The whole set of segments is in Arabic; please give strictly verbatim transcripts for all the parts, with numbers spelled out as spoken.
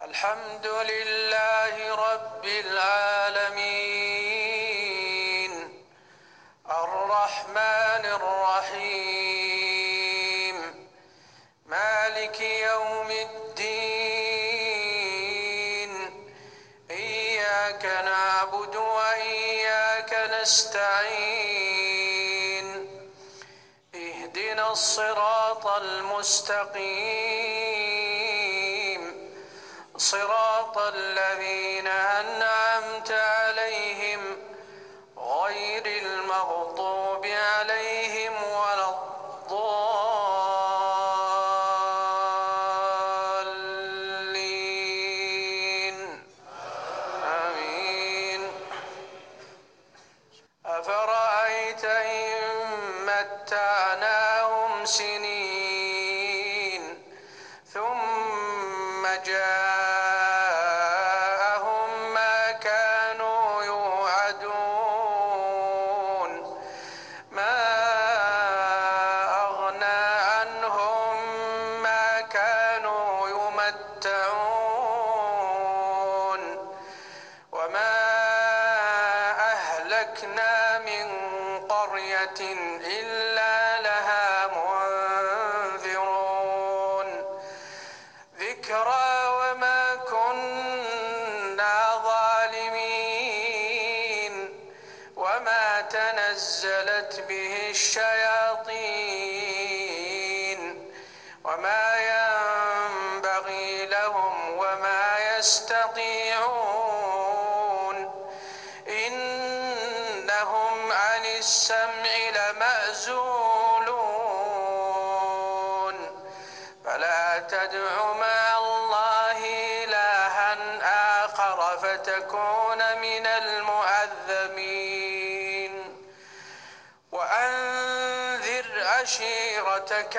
الحمد لله رب العالمين الرحمن الرحيم مالك يوم الدين إياك نعبد وإياك نستعين اهدنا الصراط المستقيم صراط الذين أنعمت عليهم غير المغضوب عليهم ولا الضالين آمين. أفرأيت إن متعناهم سنين ثم جاءهم ما كانوا يوعدون ما أغنى عنهم ما كانوا يمتعون وما أهلكنا من قرية إلا لها منذرون ذكرى وما كنا ظالمين وما تنزلت به الشياطين وما ينبغي لهم وما يستطيعون إنهم عن السمع لمعزولون فلا تدع مع الله إلها آخر فتكون من المعذبين وأنذر عشيرتك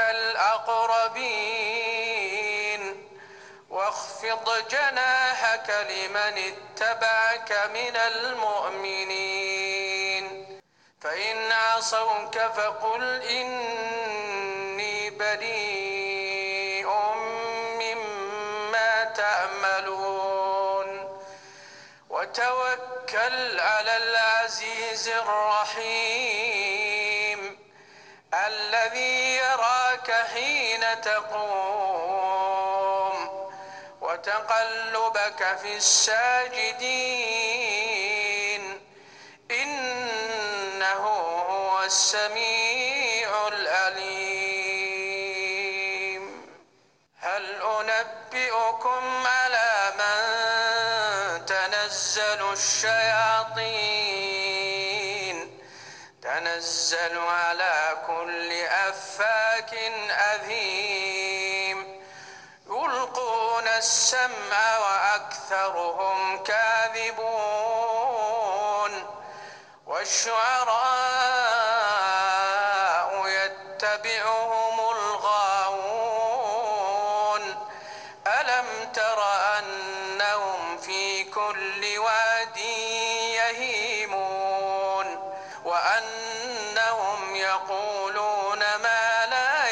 الأقربين واخفض جناحك لمن اتبعك من المؤمنين فإن عصوك فقل إني بريء مما تعملون وتوكل على العزيز الرحيم الذي يراك حين تقوم وتقلبك في الساجدين إنه هو السميع العليم. هل أنبئكم على من تنزل الشياطين تنزل على كل أفاك أثيم يلقون السمع وأكثرهم كاذبون والشعراء يتبعهم الغاوون ألم تر أنهم في كل واد يهيمون وأنهم يقولون ما لا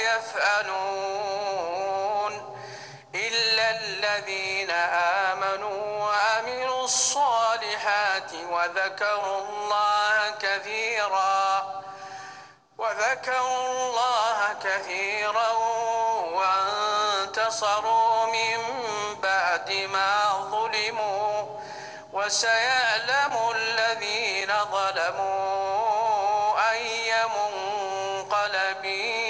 يفعلون إلا الذين آمنوا وعملوا الصالحات وذكروا الله كثيرا وذكروا الله كثيرا وانتصروا من بعد ما ظلموا وسيعلم الذين ظلموا أي منقلب